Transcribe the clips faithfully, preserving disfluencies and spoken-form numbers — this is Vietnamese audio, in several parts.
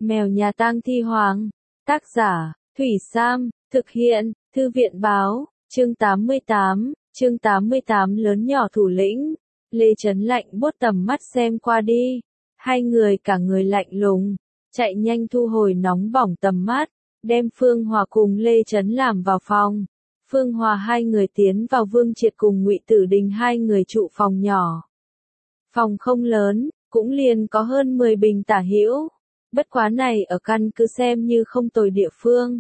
Mèo nhà tang thi hoàng. Tác giả, Thủy Sam, thực hiện, Thư viện báo, chương tám mươi tám, chương tám mươi tám lớn nhỏ thủ lĩnh. Lê Chấn lạnh buốt tầm mắt xem qua đi. Hai người cả người lạnh lùng, chạy nhanh thu hồi nóng bỏng tầm mắt, đem Phương Hòa cùng Lê Chấn làm vào phòng. Phương Hòa hai người tiến vào Vương Triệt cùng Ngụy Tử Đình hai người trụ phòng nhỏ. Phòng không lớn, cũng liền có hơn mười bình tả hữu. Bất quá này ở căn cứ xem như không tồi địa phương.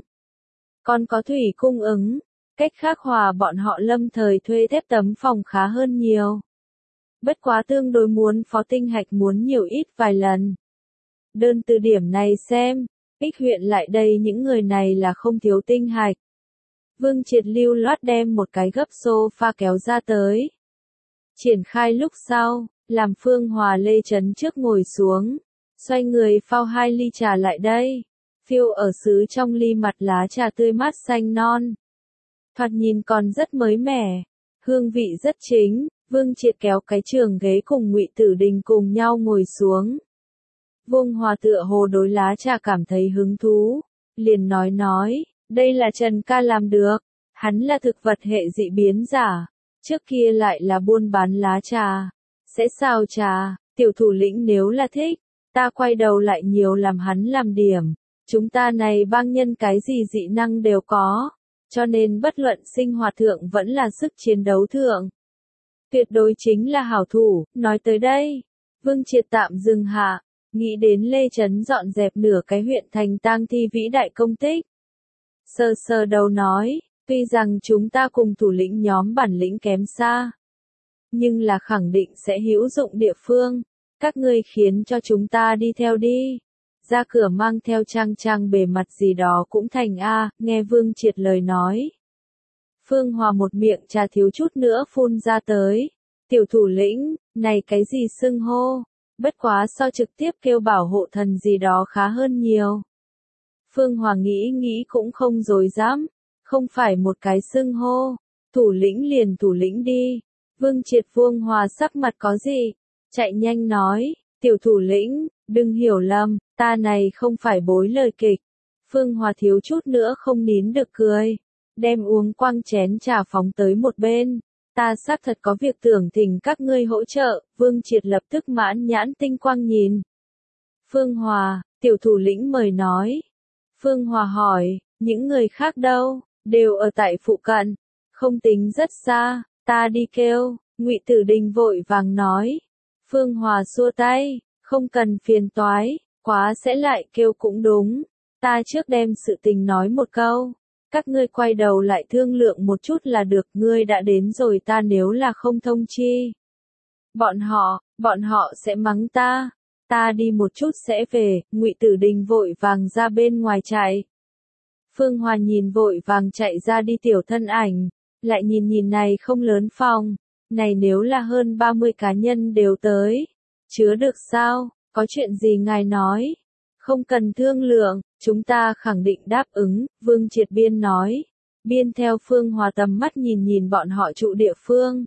Còn có thủy cung ứng, cách khác Hòa bọn họ lâm thời thuê thép tấm phòng khá hơn nhiều. Bất quá tương đối muốn Phó Tinh Hạch muốn nhiều ít vài lần. Đơn từ điểm này xem, Ích huyện lại đây những người này là không thiếu tinh hạch. Vương Triệt lưu loát đem một cái gấp sofa kéo ra tới. Triển khai lúc sau, làm Phương Hòa Lê Chấn trước ngồi xuống, xoay người phao hai ly trà lại đây. Phiêu ở sứ trong ly mặt lá trà tươi mát xanh non. Thoạt nhìn còn rất mới mẻ, hương vị rất chính. Vương Triệt kéo cái trường ghế cùng Ngụy Tử Đình cùng nhau ngồi xuống. Vương Hòa tựa hồ đối lá trà cảm thấy hứng thú, liền nói nói, đây là Trần ca làm được, hắn là thực vật hệ dị biến giả, trước kia lại là buôn bán lá trà, sẽ xào trà, tiểu thủ lĩnh nếu là thích, ta quay đầu lại nhiều làm hắn làm điểm, chúng ta này bang nhân cái gì dị năng đều có, cho nên bất luận sinh hoạt thượng vẫn là sức chiến đấu thượng. Tuyệt đối chính là hảo thủ, nói tới đây, Vương Triệt tạm dừng hạ, nghĩ đến Lê Chấn dọn dẹp nửa cái huyện thành tang thi vĩ đại công tích. Sờ sờ đầu nói, tuy rằng chúng ta cùng thủ lĩnh nhóm bản lĩnh kém xa, nhưng là khẳng định sẽ hữu dụng địa phương, các ngươi khiến cho chúng ta đi theo đi. Ra cửa mang theo trang trang bề mặt gì đó cũng thành a, nghe Vương Triệt lời nói. Phương Hòa một miệng trà thiếu chút nữa phun ra tới. Tiểu thủ lĩnh, này cái gì xưng hô, bất quá so trực tiếp kêu bảo hộ thần gì đó khá hơn nhiều. Phương Hòa nghĩ nghĩ cũng không dối dám, không phải một cái xưng hô, thủ lĩnh liền thủ lĩnh đi. Vương Triệt Phương Hòa sắc mặt có gì, chạy nhanh nói, tiểu thủ lĩnh, đừng hiểu lầm, ta này không phải bối lời kịch. Phương Hòa thiếu chút nữa không nín được cười. Đem uống quăng chén trà phóng tới một bên. Ta xác thật có việc tưởng thỉnh các ngươi hỗ trợ, Vương Triệt lập tức mãn nhãn tinh quang nhìn. Phương Hòa, tiểu thủ lĩnh mời nói. Phương Hòa hỏi, những người khác đâu, đều ở tại phụ cận, không tính rất xa, ta đi kêu, Ngụy Tử Đình vội vàng nói. Phương Hòa xua tay, không cần phiền toái, quá sẽ lại kêu cũng đúng, ta trước đem sự tình nói một câu. Các ngươi quay đầu lại thương lượng một chút là được, ngươi đã đến rồi ta nếu là không thông chi. Bọn họ, bọn họ sẽ mắng ta, ta đi một chút sẽ về, Ngụy Tử Đình vội vàng ra bên ngoài chạy. Phương Hòa nhìn vội vàng chạy ra đi tiểu thân ảnh, lại nhìn nhìn này không lớn phòng, này nếu là hơn ba mươi cá nhân đều tới, chứa được sao, có chuyện gì ngài nói. Không cần thương lượng, chúng ta khẳng định đáp ứng, Vương Triệt biên nói. Biên theo Phương Hòa tầm mắt nhìn nhìn bọn họ trụ địa phương.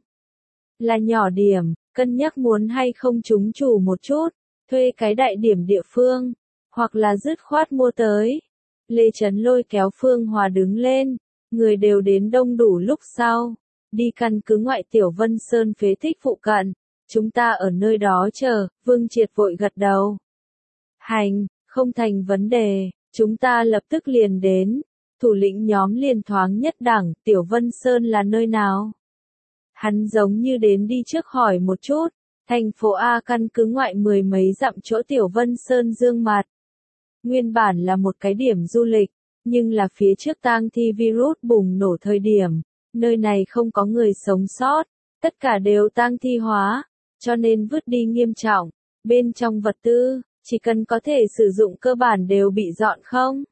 Là nhỏ điểm, cân nhắc muốn hay không chúng chủ một chút, thuê cái đại điểm địa phương, hoặc là dứt khoát mua tới. Lê Chấn lôi kéo Phương Hòa đứng lên, người đều đến đông đủ lúc sau. Đi căn cứ ngoại tiểu Vân Sơn phế tích phụ cận, chúng ta ở nơi đó chờ, Vương Triệt vội gật đầu. Hành. Không thành vấn đề, chúng ta lập tức liền đến. Thủ lĩnh nhóm liền thoáng nhất đẳng, Tiểu Vân Sơn là nơi nào? Hắn giống như đến đi trước hỏi một chút. Thành phố A căn cứ ngoại mười mấy dặm chỗ Tiểu Vân Sơn dương mặt. Nguyên bản là một cái điểm du lịch, nhưng là phía trước tang thi virus bùng nổ thời điểm. Nơi này không có người sống sót, tất cả đều tang thi hóa, cho nên vứt đi nghiêm trọng. Bên trong vật tư, chỉ cần có thể sử dụng cơ bản đều bị dọn không.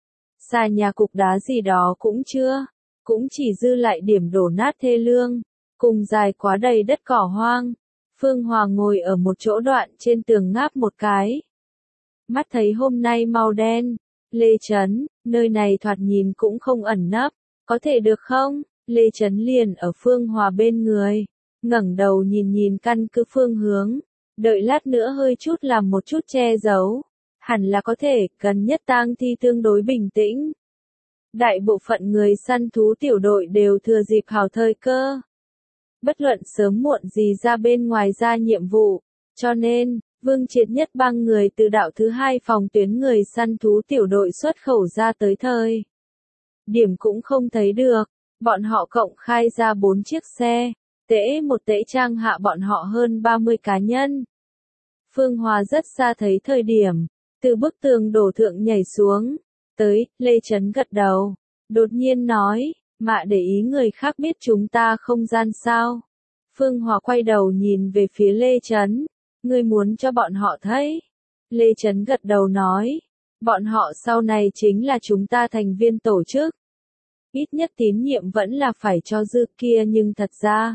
Xà nhà cục đá gì đó cũng chưa, cũng chỉ dư lại điểm đổ nát thê lương, cùng dài quá đầy đất cỏ hoang. Phương Hòa ngồi ở một chỗ đoạn trên tường ngáp một cái. Mắt thấy hôm nay màu đen, Lê Chấn, nơi này thoạt nhìn cũng không ẩn nấp, có thể được không? Lê Chấn liền ở Phương Hòa bên người, ngẩng đầu nhìn nhìn căn cứ phương hướng. Đợi lát nữa hơi chút làm một chút che giấu. Hẳn là có thể, gần nhất tang thi tương đối bình tĩnh. Đại bộ phận người săn thú tiểu đội đều thừa dịp hào thời cơ. Bất luận sớm muộn gì ra bên ngoài ra nhiệm vụ, cho nên, Vương Triệt nhất bang người từ đạo thứ hai phòng tuyến người săn thú tiểu đội xuất khẩu ra tới thời. Điểm cũng không thấy được, bọn họ cộng khai ra bốn chiếc xe, tễ một tễ trang hạ bọn họ hơn ba mươi cá nhân. Phương Hòa rất xa thấy thời điểm, từ bức tường đổ thượng nhảy xuống, tới, Lê Trấn gật đầu, đột nhiên nói, mạ để ý người khác biết chúng ta không gian sao. Phương Hòa quay đầu nhìn về phía Lê Trấn, ngươi muốn cho bọn họ thấy. Lê Trấn gật đầu nói, bọn họ sau này chính là chúng ta thành viên tổ chức. Ít nhất tín nhiệm vẫn là phải cho dư kia nhưng thật ra.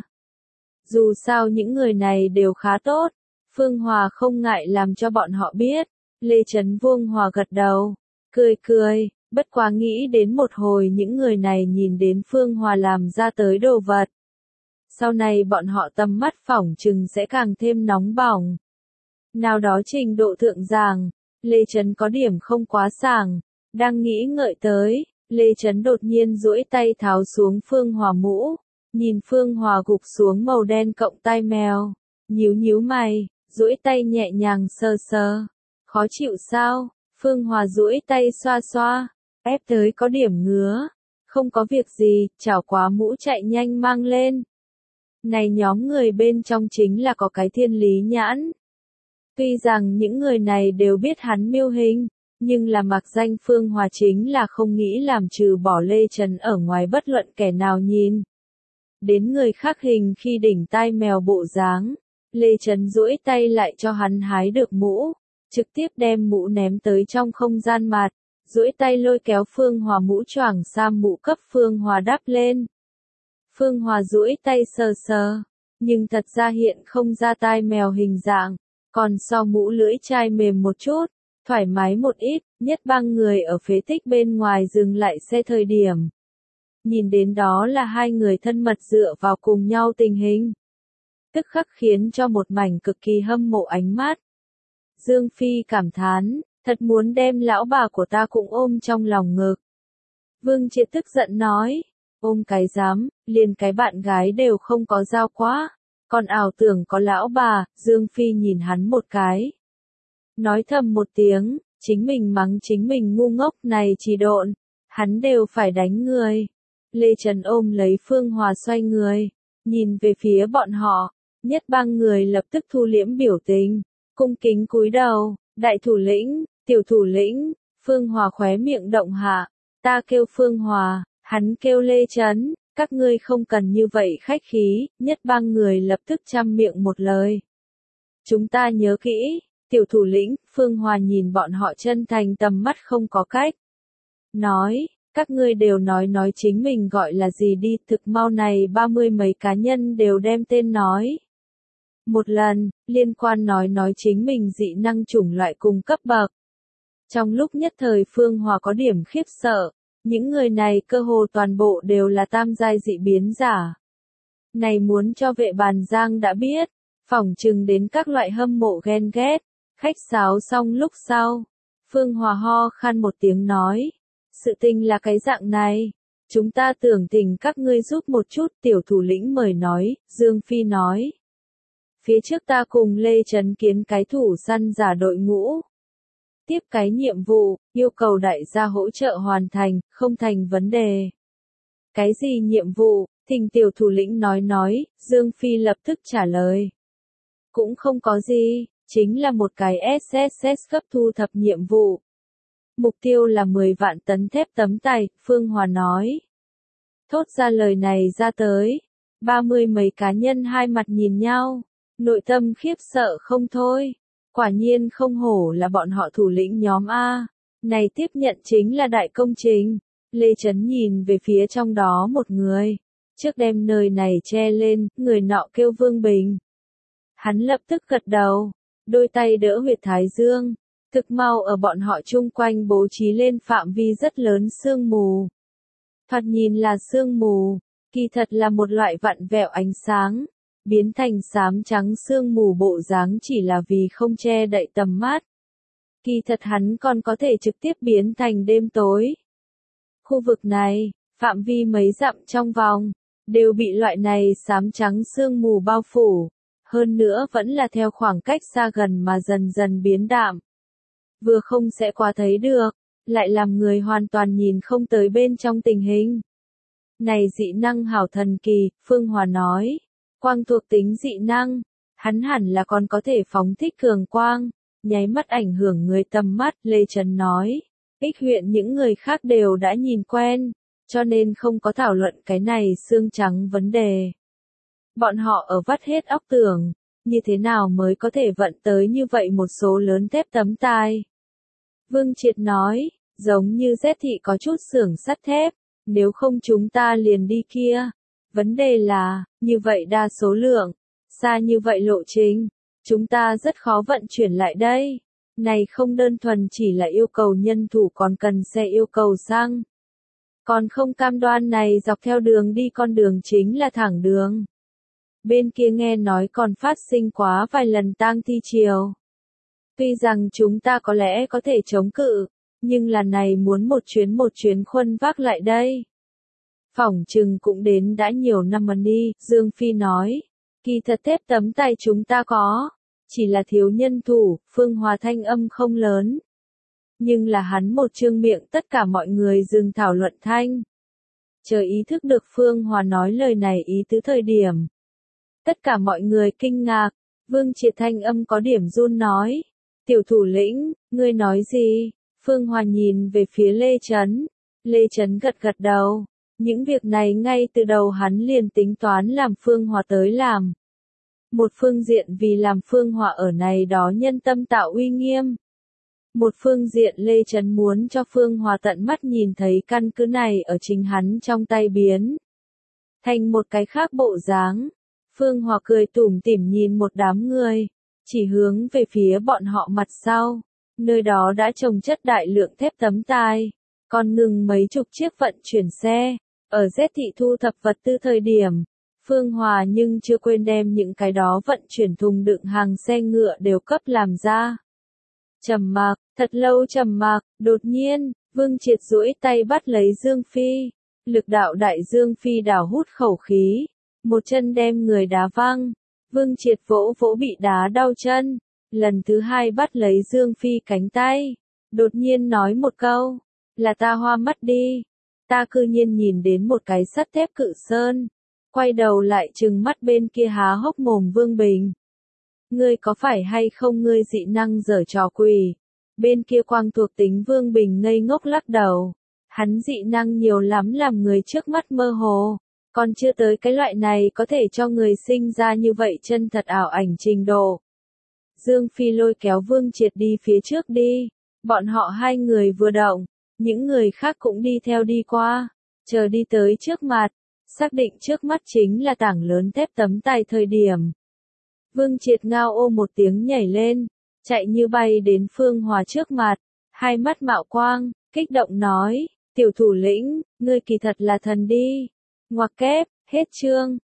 Dù sao những người này đều khá tốt, Phương Hòa không ngại làm cho bọn họ biết. Lê Trấn Vương Hòa gật đầu, cười cười, bất quá nghĩ đến một hồi những người này nhìn đến Phương Hòa làm ra tới đồ vật. Sau này bọn họ tầm mắt phỏng chừng sẽ càng thêm nóng bỏng. Nào đó trình độ thượng giảng, Lê Trấn có điểm không quá sảng, đang nghĩ ngợi tới, Lê Trấn đột nhiên duỗi tay tháo xuống Phương Hòa mũ, nhìn Phương Hòa gục xuống màu đen cộng tai mèo, nhíu nhíu mày, duỗi tay nhẹ nhàng sờ sờ. Khó chịu sao? Phương Hòa duỗi tay xoa xoa, ép tới có điểm ngứa. Không có việc gì, chảo quá mũ chạy nhanh mang lên. Này nhóm người bên trong chính là có cái thiên lý nhãn. Tuy rằng những người này đều biết hắn miêu hình, nhưng là mặc danh Phương Hòa chính là không nghĩ làm trừ bỏ Lê Trấn ở ngoài bất luận kẻ nào nhìn. Đến người khác hình khi đỉnh tai mèo bộ dáng, Lê Trấn duỗi tay lại cho hắn hái được mũ, trực tiếp đem mũ ném tới trong không gian mặt, duỗi tay lôi kéo Phương Hòa mũ choàng sam mũ cấp Phương Hòa đắp lên. Phương Hòa duỗi tay sờ sờ, nhưng thật ra hiện không ra tai mèo hình dạng, còn so mũ lưỡi chai mềm một chút, thoải mái một ít, nhất bang người ở phế tích bên ngoài dừng lại xe thời điểm. Nhìn đến đó là hai người thân mật dựa vào cùng nhau tình hình. Tức khắc khiến cho một mảnh cực kỳ hâm mộ ánh mắt. Dương Phi cảm thán, thật muốn đem lão bà của ta cũng ôm trong lòng ngực. Vương Triệt tức giận nói, ôm cái dám, liền cái bạn gái đều không có giao quá, còn ảo tưởng có lão bà. Dương Phi nhìn hắn một cái. Nói thầm một tiếng, chính mình mắng chính mình ngu ngốc này chỉ độn, hắn đều phải đánh người. Lê Trấn ôm lấy Phương Hòa xoay người, nhìn về phía bọn họ, nhất bang người lập tức thu liễm biểu tình, cung kính cúi đầu, đại thủ lĩnh, tiểu thủ lĩnh. Phương Hòa khóe miệng động hạ, ta kêu Phương Hòa, hắn kêu Lê Trấn, các ngươi không cần như vậy khách khí. Nhất bang người lập tức chăm miệng một lời. Chúng ta nhớ kỹ, tiểu thủ lĩnh. Phương Hòa nhìn bọn họ chân thành tầm mắt không có cách. Nói, các ngươi đều nói nói chính mình gọi là gì đi, thực mau này ba mươi mấy cá nhân đều đem tên nói. Một lần, liên quan nói nói chính mình dị năng chủng loại cùng cấp bậc. Trong lúc nhất thời Phương Hòa có điểm khiếp sợ, những người này cơ hồ toàn bộ đều là tam giai dị biến giả. Này muốn cho vệ bàn giang đã biết, phỏng chừng đến các loại hâm mộ ghen ghét. Khách sáo xong lúc sau, Phương Hòa ho khan một tiếng nói, sự tình là cái dạng này, chúng ta tưởng tình các ngươi giúp một chút. Tiểu thủ lĩnh mời nói. Dương Phi nói, phía trước ta cùng Lê Trấn kiến cái thủ săn giả đội ngũ. Tiếp cái nhiệm vụ, yêu cầu đại gia hỗ trợ hoàn thành, không thành vấn đề. Cái gì nhiệm vụ? Thỉnh tiểu thủ lĩnh nói nói. Dương Phi lập tức trả lời. Cũng không có gì, chính là một cái ét ét ét cấp thu thập nhiệm vụ. Mục tiêu là mười vạn tấn thép tấm tay. Phương Hòa nói. Thốt ra lời này ra tới, ba mươi mấy cá nhân hai mặt nhìn nhau, nội tâm khiếp sợ không thôi. Quả nhiên không hổ là bọn họ thủ lĩnh nhóm A, này tiếp nhận chính là đại công trình. Lê Trấn nhìn về phía trong đó một người, trước đem nơi này che lên, người nọ kêu Vương Bình. Hắn lập tức gật đầu, đôi tay đỡ huyệt thái dương, thực mau ở bọn họ chung quanh bố trí lên phạm vi rất lớn sương mù. Thoạt nhìn là sương mù, kỳ thật là một loại vặn vẹo ánh sáng, biến thành xám trắng sương mù bộ dáng chỉ là vì không che đậy tầm mắt. Kỳ thật hắn còn có thể trực tiếp biến thành đêm tối. Khu vực này, phạm vi mấy dặm trong vòng, đều bị loại này xám trắng sương mù bao phủ, hơn nữa vẫn là theo khoảng cách xa gần mà dần dần biến đạm. Vừa không sẽ qua thấy được, lại làm người hoàn toàn nhìn không tới bên trong tình hình. Này dị năng hảo thần kỳ, Phương Hòa nói. Quang thuộc tính dị năng, hắn hẳn là còn có thể phóng thích cường quang, nháy mắt ảnh hưởng người tầm mắt, Lê Trấn nói. Ích huyện những người khác đều đã nhìn quen, cho nên không có thảo luận cái này xương trắng vấn đề. Bọn họ ở vắt hết óc tưởng, như thế nào mới có thể vận tới như vậy một số lớn thép tấm tai. Vương Triệt nói, giống như Z thị có chút xưởng sắt thép, nếu không chúng ta liền đi kia. Vấn đề là, như vậy đa số lượng, xa như vậy lộ trình, chúng ta rất khó vận chuyển lại đây. Này không đơn thuần chỉ là yêu cầu nhân thủ còn cần xe yêu cầu xăng. Còn không cam đoan này dọc theo đường đi con đường chính là thẳng đường. Bên kia nghe nói còn phát sinh quá vài lần tang thi chiều. Tuy rằng chúng ta có lẽ có thể chống cự, nhưng là này muốn một chuyến một chuyến khuân vác lại đây. Phỏng chừng cũng đến đã nhiều năm mà đi, Dương Phi nói. Kỳ thật thép tấm tay chúng ta có, chỉ là thiếu nhân thủ, Phương Hòa thanh âm không lớn. Nhưng là hắn một trương miệng tất cả mọi người dừng thảo luận thanh. Chờ ý thức được Phương Hòa nói lời này ý tứ thời điểm. Tất cả mọi người kinh ngạc, Vương Triệt thanh âm có điểm run nói. Tiểu thủ lĩnh, ngươi nói gì? Phương Hòa nhìn về phía Lê Trấn. Lê Trấn gật gật đầu. Những việc này ngay từ đầu hắn liền tính toán làm Phương Hòa tới làm. Một phương diện vì làm Phương Hòa ở này đó nhân tâm tạo uy nghiêm. Một phương diện Lê Trấn muốn cho Phương Hòa tận mắt nhìn thấy căn cứ này ở chính hắn trong tay biến. Thành một cái khác bộ dáng. Phương Hòa cười tủm tỉm nhìn một đám người, chỉ hướng về phía bọn họ mặt sau. Nơi đó đã trồng chất đại lượng thép tấm tai, còn ngừng mấy chục chiếc vận chuyển xe. Ở Z thị thu thập vật tư thời điểm, Phương Hòa nhưng chưa quên đem những cái đó vận chuyển thùng đựng hàng xe ngựa đều cấp làm ra. Trầm mặc, thật lâu trầm mặc, đột nhiên, Vương Triệt duỗi tay bắt lấy Dương Phi. Lực đạo đại Dương Phi đảo hút khẩu khí, một chân đem người đá văng. Vương Triệt vỗ vỗ bị đá đau chân, lần thứ hai bắt lấy Dương Phi cánh tay. Đột nhiên nói một câu, là ta hoa mắt đi. Ta cư nhiên nhìn đến một cái sắt thép cự sơn. Quay đầu lại trừng mắt bên kia há hốc mồm Vương Bình. Ngươi có phải hay không ngươi dị năng giở trò quỷ? Bên kia quang thuộc tính Vương Bình ngây ngốc lắc đầu. Hắn dị năng nhiều lắm làm người trước mắt mơ hồ. Còn chưa tới cái loại này có thể cho người sinh ra như vậy chân thật ảo ảnh trình độ. Dương Phi lôi kéo Vương Triệt đi phía trước đi. Bọn họ hai người vừa động, những người khác cũng đi theo đi qua. Chờ đi tới trước mặt, xác định trước mắt chính là tảng lớn thép tấm tay thời điểm. Vương Triệt ngao ô một tiếng nhảy lên, chạy như bay đến Phương Hòa trước mặt, hai mắt mạo quang, kích động nói, tiểu thủ lĩnh, ngươi kỳ thật là thần đi. Ngoặc kép, hết chương.